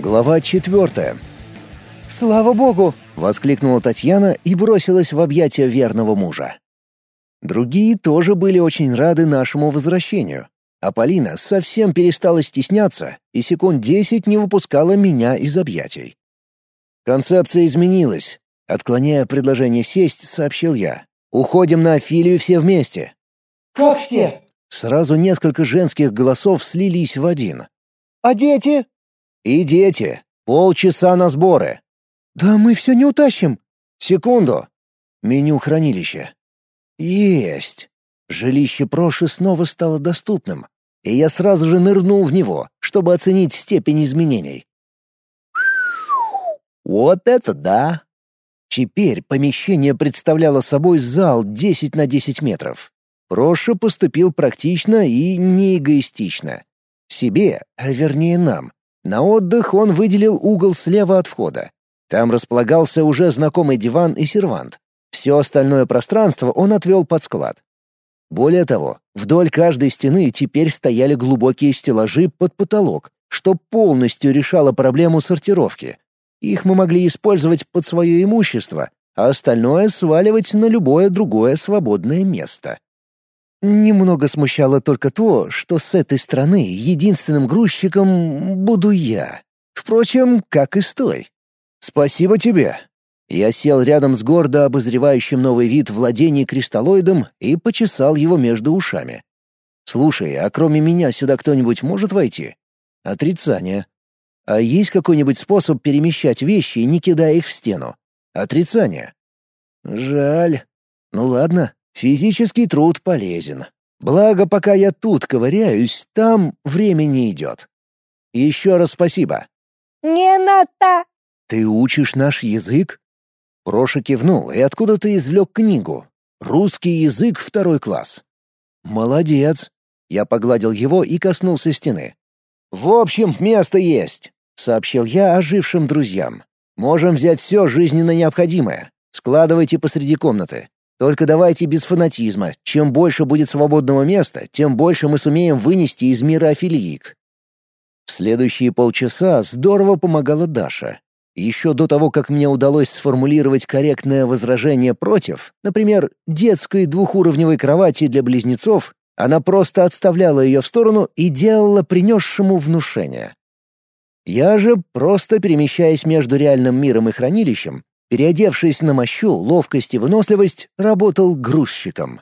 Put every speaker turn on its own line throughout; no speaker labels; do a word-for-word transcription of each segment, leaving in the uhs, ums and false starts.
Глава четвертая.
«Слава богу!»
— воскликнула Татьяна и бросилась в объятия верного мужа. Другие тоже были очень рады нашему возвращению, а Полина совсем перестала стесняться и секунд десять не выпускала меня из объятий. Концепция изменилась. Отклоняя предложение сесть, сообщил я. «Уходим на Афилию все вместе».
«Как все?»
Сразу несколько женских голосов слились в один.
«А дети?»
«И дети. Полчаса на сборы».
«Да мы все не утащим».
«Секунду. Меню хранилища». «Есть». Жилище Проши снова стало доступным, и я сразу же нырнул в него, чтобы оценить степень изменений. Вот это да! Теперь помещение представляло собой зал десять на десять метров. Проша поступил практично и неэгоистично. Себе, а вернее нам. На отдых он выделил угол слева от входа. Там располагался уже знакомый диван и сервант. Все остальное пространство он отвел под склад. Более того, вдоль каждой стены теперь стояли глубокие стеллажи под потолок, что полностью решало проблему сортировки. Их мы могли использовать под свое имущество, а остальное сваливать на любое другое свободное место. Немного смущало только то, что с этой стороны единственным грузчиком буду я. Впрочем, как и с той. «Спасибо тебе». Я сел рядом с гордо обозревающим новый вид владений кристаллоидом и почесал его между ушами. «Слушай, а кроме меня сюда кто-нибудь может войти?» «Отрицание». «А есть какой-нибудь способ перемещать вещи, не кидая их в стену?» «Отрицание». «Жаль. Ну ладно, физический труд полезен. Благо, пока я тут ковыряюсь, там время не идет. Еще раз спасибо».
«Не надо!»
«Ты учишь наш язык?» Проша кивнул и откуда-то извлек книгу. «Русский язык, второй класс». «Молодец». Я погладил его и коснулся стены. «В общем, место есть», — сообщил я ожившим друзьям. «Можем взять все жизненно необходимое. Складывайте посреди комнаты. Только давайте без фанатизма. Чем больше будет свободного места, тем больше мы сумеем вынести из мира афилиик». В следующие полчаса здорово помогала Даша. Еще до того, как мне удалось сформулировать корректное возражение против, например, детской двухуровневой кровати для близнецов, она просто отставляла ее в сторону и делала принесшему внушение. Я же, просто перемещаясь между реальным миром и хранилищем, переодевшись на мощу, ловкость и выносливость, работал грузчиком.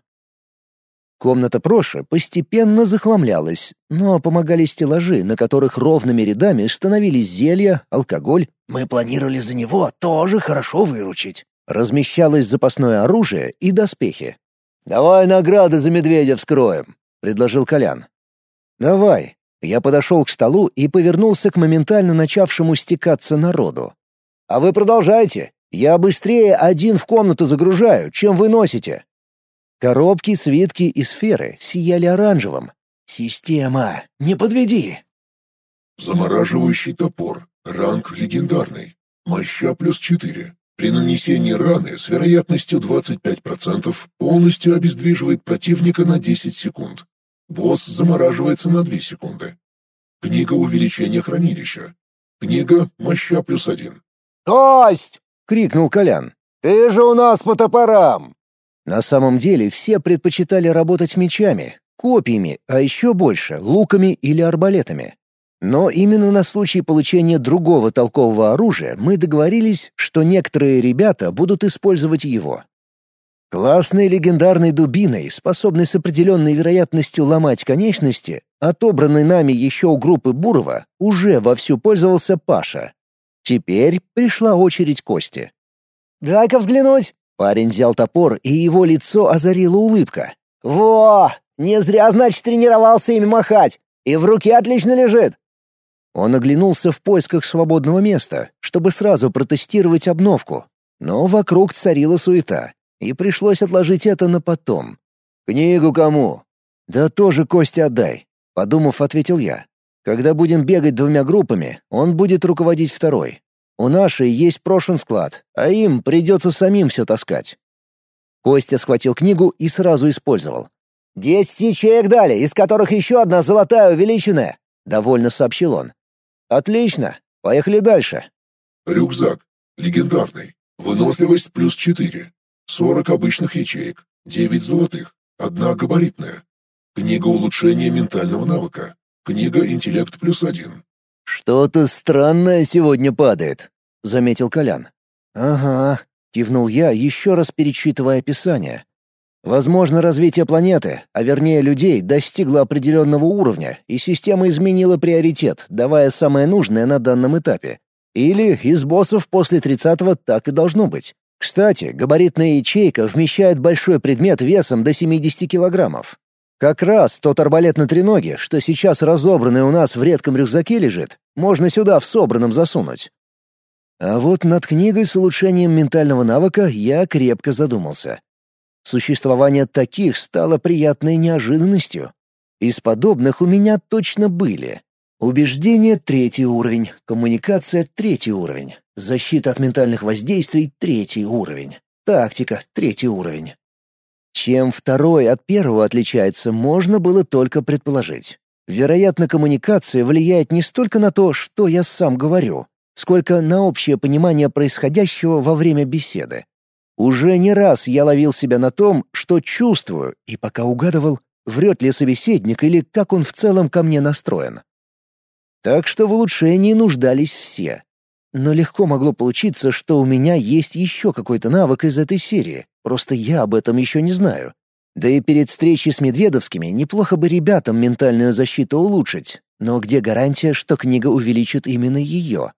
Комната Проши постепенно захламлялась, но помогали стеллажи, на которых ровными рядами становились зелья, алкоголь. Мы планировали за него тоже хорошо выручить. Размещалось запасное оружие и доспехи. «Давай награды за медведя вскроем», — предложил Колян. «Давай». Я подошел к столу и повернулся к моментально начавшему стекаться народу. «А вы продолжайте. Я быстрее один в комнату загружаю, чем вы носите». Коробки, свитки и сферы сияли оранжевым. «Система, не подведи!»
Замораживающий топор. Ранг легендарный. Моща плюс четыре. При нанесении раны с вероятностью двадцать пять процентов полностью обездвиживает противника на десять секунд. Босс замораживается на две секунды. Книга увеличения хранилища. Книга моща плюс один.
«Кость!» — крикнул Колян. «Ты же у нас по топорам!» На самом деле все предпочитали работать мечами, копьями, а еще больше — луками или арбалетами. Но именно на случай получения другого толкового оружия мы договорились, что некоторые ребята будут использовать его. Классной легендарной дубиной, способной с определенной вероятностью ломать конечности, отобранной нами еще у группы Бурова, уже вовсю пользовался Паша. Теперь пришла очередь Кости.
«Дай-ка взглянуть!»
Парень взял топор, и его лицо озарила улыбка.
«Во! Не зря, значит, тренировался ими махать! И в руке отлично лежит!»
Он оглянулся в поисках свободного места, чтобы сразу протестировать обновку. Но вокруг царила суета, и пришлось отложить это на потом. «Книгу кому?» «Да тоже Косте отдай», — подумав, ответил я. «Когда будем бегать двумя группами, он будет руководить второй. У нашей есть Прошин склад, а им придется самим все таскать». Костя схватил книгу и сразу использовал.
«Десять ячеек дали, из которых еще одна золотая увеличенная», — довольно сообщил он.
«Отлично. Поехали дальше.
Рюкзак. Легендарный. Выносливость плюс четыре. сорок обычных ячеек. девять золотых. Одна габаритная. Книга улучшения ментального навыка. Книга интеллект плюс один.
«Что-то странное сегодня падает», — заметил Колян. «Ага», — кивнул я, еще раз перечитывая описание. «Возможно, развитие планеты, а вернее людей, достигло определенного уровня, и система изменила приоритет, давая самое нужное на данном этапе. Или из боссов после тридцатого так и должно быть. Кстати, габаритная ячейка вмещает большой предмет весом до семидесяти килограммов. Как раз тот арбалет на треноге, что сейчас разобранный у нас в редком рюкзаке лежит, можно сюда в собранном засунуть». А вот над книгой с улучшением ментального навыка я крепко задумался. Существование таких стало приятной неожиданностью. Из подобных у меня точно были. Убеждение — третий уровень, коммуникация — третий уровень, защита от ментальных воздействий — третий уровень, тактика — третий уровень. Чем второй от первого отличается, можно было только предположить. Вероятно, коммуникация влияет не столько на то, что я сам говорю, сколько на общее понимание происходящего во время беседы. Уже не раз я ловил себя на том, что чувствую, и пока угадывал, врет ли собеседник или как он в целом ко мне настроен. Так что в улучшении нуждались все. Но легко могло получиться, что у меня есть еще какой-то навык из этой серии, просто я об этом еще не знаю. Да и перед встречей с Медведовскими неплохо бы ребятам ментальную защиту улучшить, но где гарантия, что книга увеличит именно ее?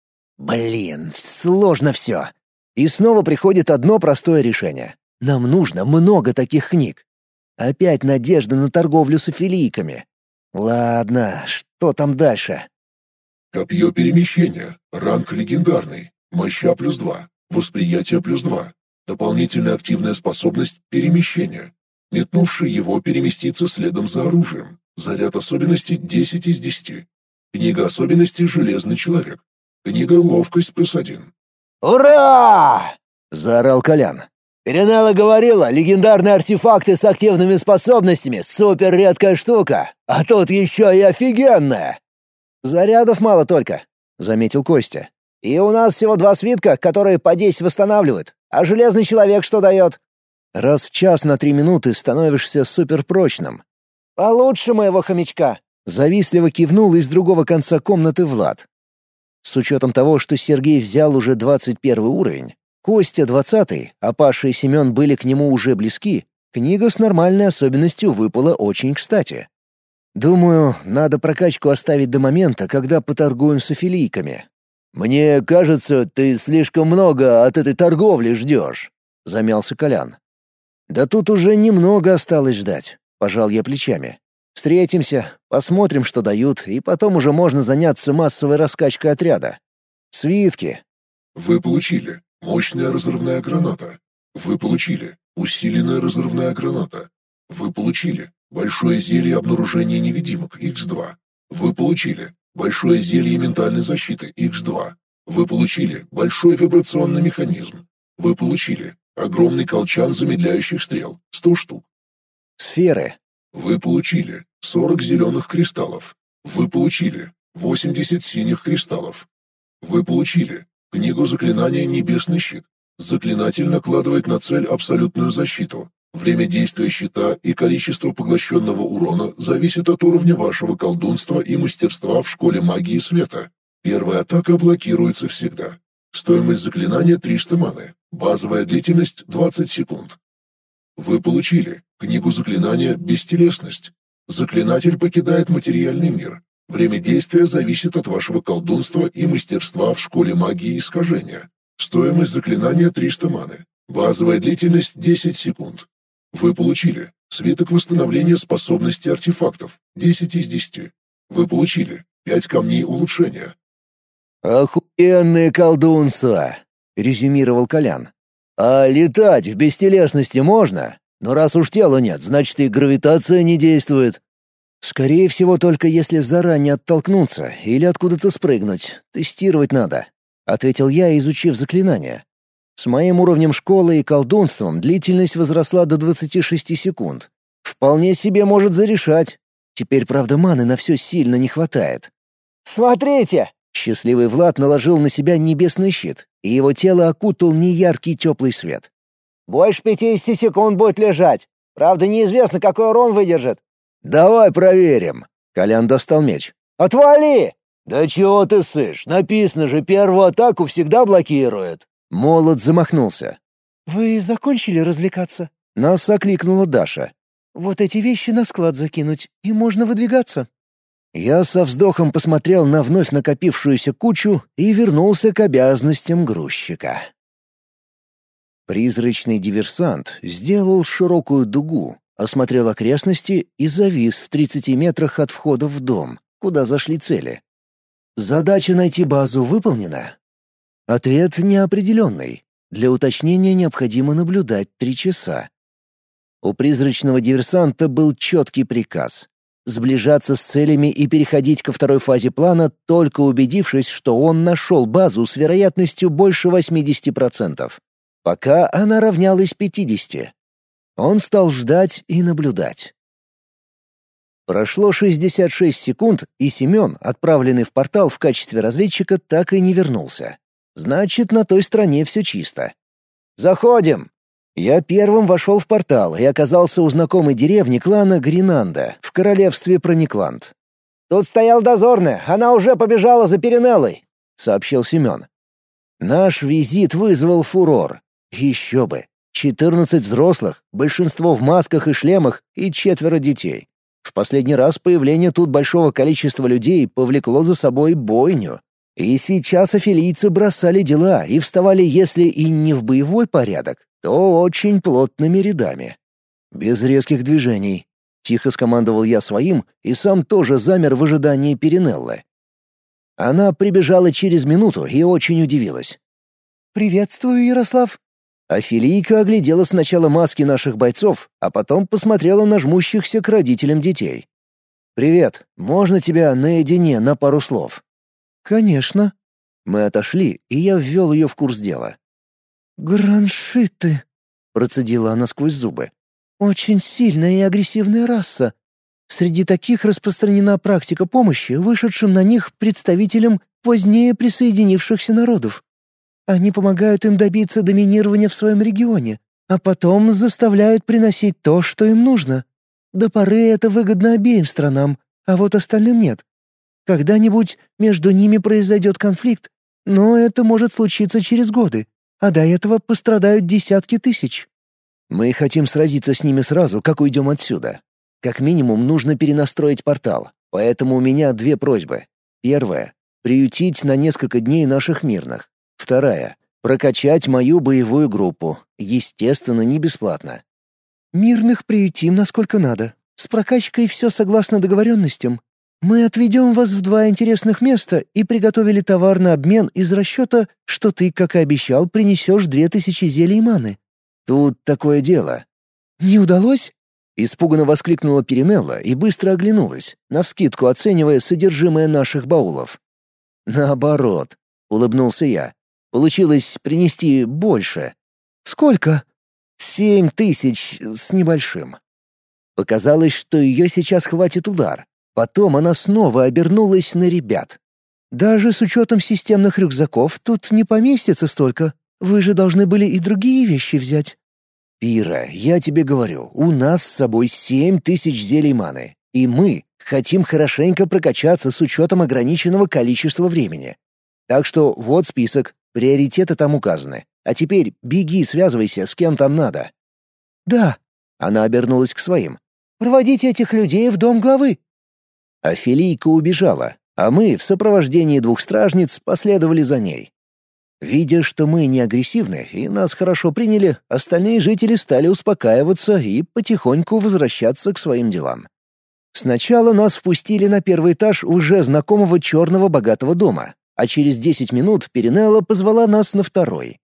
Блин, сложно все. И снова приходит одно простое решение. Нам нужно много таких книг. Опять надежда на торговлю с афилийками. Ладно, что там дальше?
Копье перемещения. Ранг легендарный. Моща плюс два. Восприятие плюс два. Дополнительная активная способность перемещения. Метнувший его переместится следом за оружием. Заряд особенностей десять из десяти. Книга особенностей «Железный человек». Книга «Ловкость плюс один».
«Ура!»
— заорал Колян.
«Перенелла говорила, легендарные артефакты с активными способностями — супер редкая штука, а тут еще и офигенная!»
«Зарядов мало только», — заметил Костя.
«И у нас всего два свитка, которые по десять восстанавливают. А железный человек что дает?»
«Раз в час на три минуты становишься суперпрочным».
«Получше моего хомячка»,
— завистливо кивнул из другого конца комнаты Влад. С учетом того, что Сергей взял уже двадцать первый уровень, Костя — двадцатый, а Паша и Семен были к нему уже близки, книга с нормальной особенностью выпала очень кстати. Думаю, надо прокачку оставить до момента, когда поторгуем с афилийками. «Мне кажется, ты слишком много от этой торговли ждешь», — замялся Колян. «Да тут уже немного осталось ждать», — пожал я плечами. «Встретимся, посмотрим, что дают, и потом уже можно заняться массовой раскачкой отряда. Свитки».
Вы получили мощная разрывная граната. Вы получили усиленная разрывная граната. Вы получили большое зелье обнаружения невидимок икс два. Вы получили большое зелье ментальной защиты икс два. Вы получили большой вибрационный механизм. Вы получили огромный колчан замедляющих стрел, сто штук.
Сферы.
Вы получили сорок зеленых кристаллов. Вы получили восемьдесят синих кристаллов. Вы получили книгу заклинания «Небесный щит». Заклинатель накладывает на цель абсолютную защиту. Время действия щита и количество поглощенного урона зависит от уровня вашего колдунства и мастерства в школе магии света. Первая атака блокируется всегда. Стоимость заклинания триста маны. Базовая длительность двадцать секунд. Вы получили книгу заклинания «Бестелесность». Заклинатель покидает материальный мир. Время действия зависит от вашего колдунства и мастерства в школе магии искажения. Стоимость заклинания триста маны. Базовая длительность десять секунд. Вы получили свиток восстановления способности артефактов десять из десяти. Вы получили пять камней улучшения.
«Охуенные колдунства!» — резюмировал Колян. «А летать в бестелесности можно? Но раз уж тела нет, значит и гравитация не действует». «Скорее всего, только если заранее оттолкнуться или откуда-то спрыгнуть. Тестировать надо», — ответил я, изучив заклинание. С моим уровнем школы и колдунством длительность возросла до двадцати шести секунд. Вполне себе может зарешать. Теперь, правда, маны на все сильно не хватает.
«Смотрите!» —
Счастливый Влад наложил на себя небесный щит, и его тело окутал неяркий теплый свет.
«Больше пятидесяти секунд будет лежать. Правда, неизвестно, какой урон выдержит».
«Давай проверим». Колян достал меч.
«Отвали!»
«Да чего ты сышь? Написано же, первую атаку всегда блокирует». Молот замахнулся.
«Вы закончили развлекаться?»
Нас окликнула Даша.
«Вот эти вещи на склад закинуть, и можно выдвигаться».
Я со вздохом посмотрел на вновь накопившуюся кучу и вернулся к обязанностям грузчика. Призрачный диверсант сделал широкую дугу, осмотрел окрестности и завис в тридцати метрах от входа в дом, куда зашли цели. Задача найти базу выполнена? Ответ неопределенный. Для уточнения необходимо наблюдать три часа. У призрачного диверсанта был четкий приказ — сближаться с целями и переходить ко второй фазе плана, только убедившись, что он нашел базу с вероятностью больше восьмидесяти процентов. Пока она равнялась пятидесяти. Он стал ждать и наблюдать. Прошло шестьдесят шесть секунд, и Семен, отправленный в портал в качестве разведчика, так и не вернулся. Значит, на той стороне все чисто. «Заходим!» Я первым вошел в портал и оказался у знакомой деревни клана Гринанда в королевстве Проникланд.
«Тут стоял дозорный, она уже побежала за Перинеллой», — сообщил Семен.
Наш визит вызвал фурор. Еще бы. четырнадцать взрослых, большинство в масках и шлемах, и четверо детей. В последний раз появление тут большого количества людей повлекло за собой бойню. И сейчас афилийцы бросали дела и вставали, если и не в боевой порядок, то очень плотными рядами. Без резких движений. Тихо скомандовал я своим, и сам тоже замер в ожидании Перинеллы. Она прибежала через минуту и очень удивилась.
«Приветствую, Ярослав».
Афилийка оглядела сначала маски наших бойцов, а потом посмотрела на жмущихся к родителям детей. «Привет, можно тебя наедине на пару слов?»
«Конечно».
Мы отошли, и я ввел ее в курс дела.
«Граншиты», — процедила она сквозь зубы. «Очень сильная и агрессивная раса. Среди таких распространена практика помощи вышедшим на них представителям позднее присоединившихся народов. Они помогают им добиться доминирования в своем регионе, а потом заставляют приносить то, что им нужно. До поры это выгодно обеим странам, а вот остальным нет. Когда-нибудь между ними произойдет конфликт, но это может случиться через годы, а до этого пострадают десятки тысяч».
«Мы хотим сразиться с ними сразу, как уйдем отсюда. Как минимум нужно перенастроить портал, поэтому у меня две просьбы. Первая — приютить на несколько дней наших мирных. Вторая — прокачать мою боевую группу, естественно, не бесплатно».
«Мирных приютим насколько надо. С прокачкой все согласно договоренностям. Мы отведем вас в два интересных места и приготовили товар на обмен из расчета, что ты, как и обещал, принесешь две тысячи зелий маны».
«Тут такое дело».
«Не удалось?»
— испуганно воскликнула Перинелла и быстро оглянулась, навскидку оценивая содержимое наших баулов. «Наоборот», — улыбнулся я. «Получилось принести больше».
«Сколько?»
«Семь тысяч с небольшим». Показалось, что ее сейчас хватит удар. Потом она снова обернулась на ребят.
«Даже с учетом системных рюкзаков тут не поместится столько. Вы же должны были и другие вещи взять».
«Пира, я тебе говорю, у нас с собой семь тысяч зелий маны, и мы хотим хорошенько прокачаться с учетом ограниченного количества времени. Так что вот список, приоритеты там указаны. А теперь беги, связывайся, с кем там надо».
«Да».
Она обернулась к своим.
«Проводите этих людей в дом главы».
Афилийка убежала, а мы в сопровождении двух стражниц последовали за ней. Видя, что мы не агрессивны и нас хорошо приняли, остальные жители стали успокаиваться и потихоньку возвращаться к своим делам. Сначала нас впустили на первый этаж уже знакомого черного богатого дома, а через десять минут Перинелла позвала нас на второй.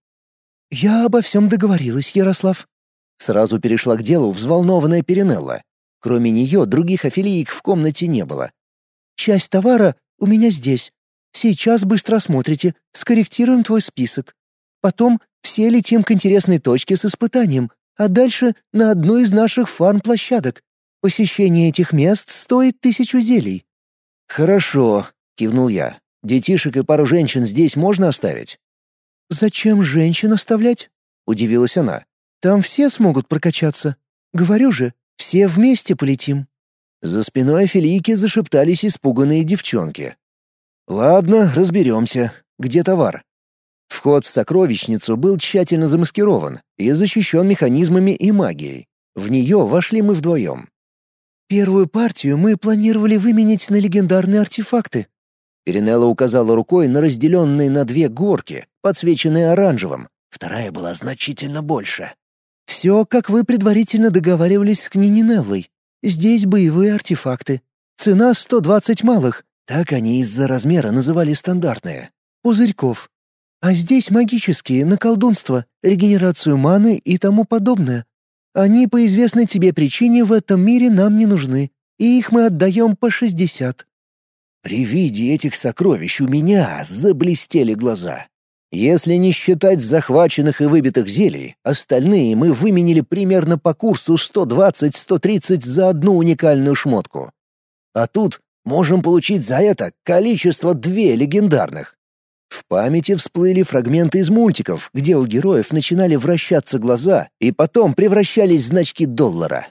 «Я обо всем договорилась, Ярослав».
Сразу перешла к делу взволнованная Перинелла. Кроме нее других афилиек в комнате не было.
«Часть товара у меня здесь. Сейчас быстро осмотрите, скорректируем твой список. Потом все летим к интересной точке с испытанием, а дальше на одну из наших фарм-площадок. Посещение этих мест стоит тысячу зелий».
«Хорошо», — кивнул я. Детишек и пару женщин здесь можно оставить?»
«Зачем женщин оставлять?» — удивилась она. «Там все смогут прокачаться. Говорю же, все вместе полетим».
За спиной Филийки зашептались испуганные девчонки. «Ладно, разберемся. Где товар?» Вход в сокровищницу был тщательно замаскирован и защищен механизмами и магией. В нее вошли мы вдвоем.
«Первую партию мы планировали выменять на легендарные артефакты».
Перинелла указала рукой на разделенные на две горки, подсвеченные оранжевым. Вторая была значительно больше.
«Все, как вы предварительно договаривались с Кнининеллой. Здесь боевые артефакты. Цена сто двадцать малых».
Так они из-за размера называли стандартные.
«Пузырьков. А здесь магические, на колдунство, регенерацию маны и тому подобное. Они по известной тебе причине в этом мире нам не нужны, и их мы отдаем по шестьдесят».
При виде этих сокровищ у меня заблестели глаза. Если не считать захваченных и выбитых зелий, остальные мы выменили примерно по курсу сто двадцать - сто тридцать за одну уникальную шмотку. А тут можем получить за это количество две легендарных. В памяти всплыли фрагменты из мультиков, где у героев начинали вращаться глаза и потом превращались в значки доллара.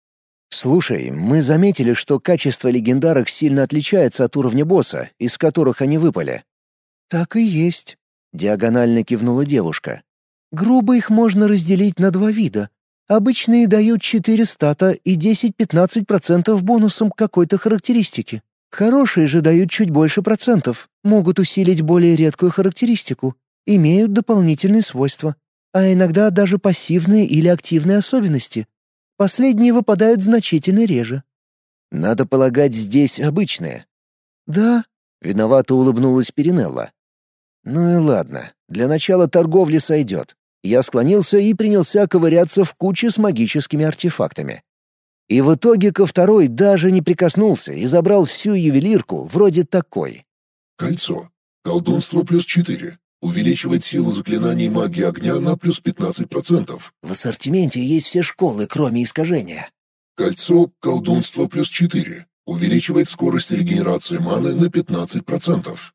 «Слушай, мы заметили, что качество легендарок сильно отличается от уровня босса, из которых они выпали».
«Так и есть», —
диагонально кивнула девушка.
«Грубо их можно разделить на два вида. Обычные дают четыре стата и десять-пятнадцать процентов бонусом к какой-то характеристике. Хорошие же дают чуть больше процентов, могут усилить более редкую характеристику, имеют дополнительные свойства, а иногда даже пассивные или активные особенности. Последние выпадают значительно реже».
«Надо полагать, здесь обычные».
«Да»,
— виновато улыбнулась Перинелла. «Ну и ладно, для начала торговли сойдет». Я склонился и принялся ковыряться в куче с магическими артефактами. И в итоге ко второй даже не прикоснулся и забрал всю ювелирку вроде такой.
Кольцо. Колдунство плюс четыре. Увеличивает силу заклинаний магии огня на плюс пятнадцать процентов.
В ассортименте есть все школы, кроме искажения.
Кольцо. Колдунство плюс четыре. Увеличивает скорость регенерации маны на пятнадцать процентов.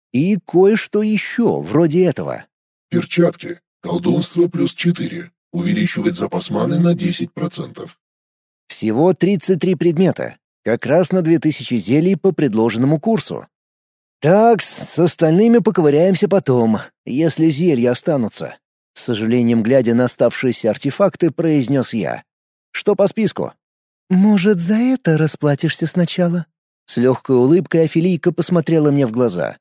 И кое-что еще, вроде этого.
Перчатки. Колдунство плюс четыре. Увеличивает запас маны на десять процентов.
Всего тридцать три предмета. Как раз на две тысячи зелий по предложенному курсу. Так, с остальными поковыряемся потом, если зелья останутся. С сожалением, глядя на оставшиеся артефакты, произнес я. Что по списку?
«Может, за это расплатишься сначала?»
С легкой улыбкой Афилийка посмотрела мне в глаза.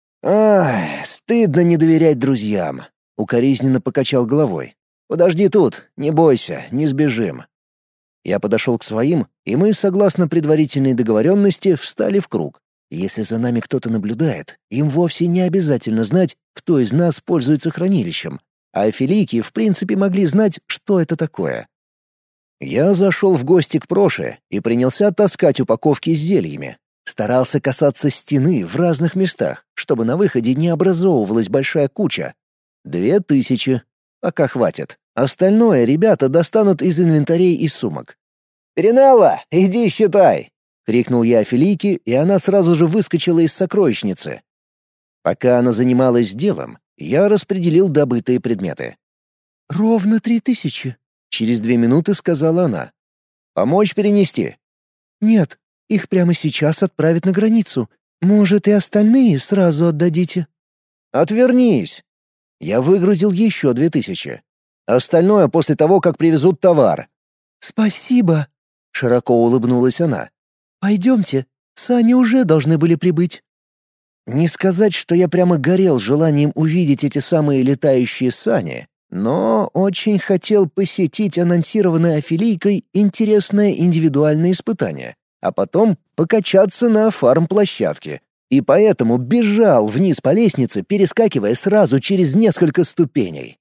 «Ах, стыдно не доверять друзьям», — укоризненно покачал головой. «Подожди тут, не бойся, не сбежим». Я подошел к своим, и мы, согласно предварительной договоренности, встали в круг. Если за нами кто-то наблюдает, им вовсе не обязательно знать, кто из нас пользуется хранилищем, а афилийки в принципе могли знать, что это такое. Я зашел в гости к Проше и принялся таскать упаковки с зельями. Старался касаться стены в разных местах, чтобы на выходе не образовывалась большая куча. Две тысячи. Пока хватит. Остальное ребята достанут из инвентарей и сумок. «Перинелла, иди считай!» — крикнул я Афилийке, и она сразу же выскочила из сокровищницы. Пока она занималась делом, я распределил добытые предметы.
«Ровно три тысячи»,
— через две минуты сказала она. «Помочь перенести?»
«Нет, их прямо сейчас отправят на границу. Может, и остальные сразу отдадите?»
«Отвернись!» Я выгрузил еще две тысячи. Остальное после того, как привезут товар.
«Спасибо», —
широко улыбнулась она.
«Пойдемте, сани уже должны были прибыть».
Не сказать, что я прямо горел желанием увидеть эти самые летающие сани, но очень хотел посетить анонсированное Афилийкой интересное индивидуальное испытание, а потом покачаться на фарм-площадке, и поэтому бежал вниз по лестнице, перескакивая сразу через несколько ступеней.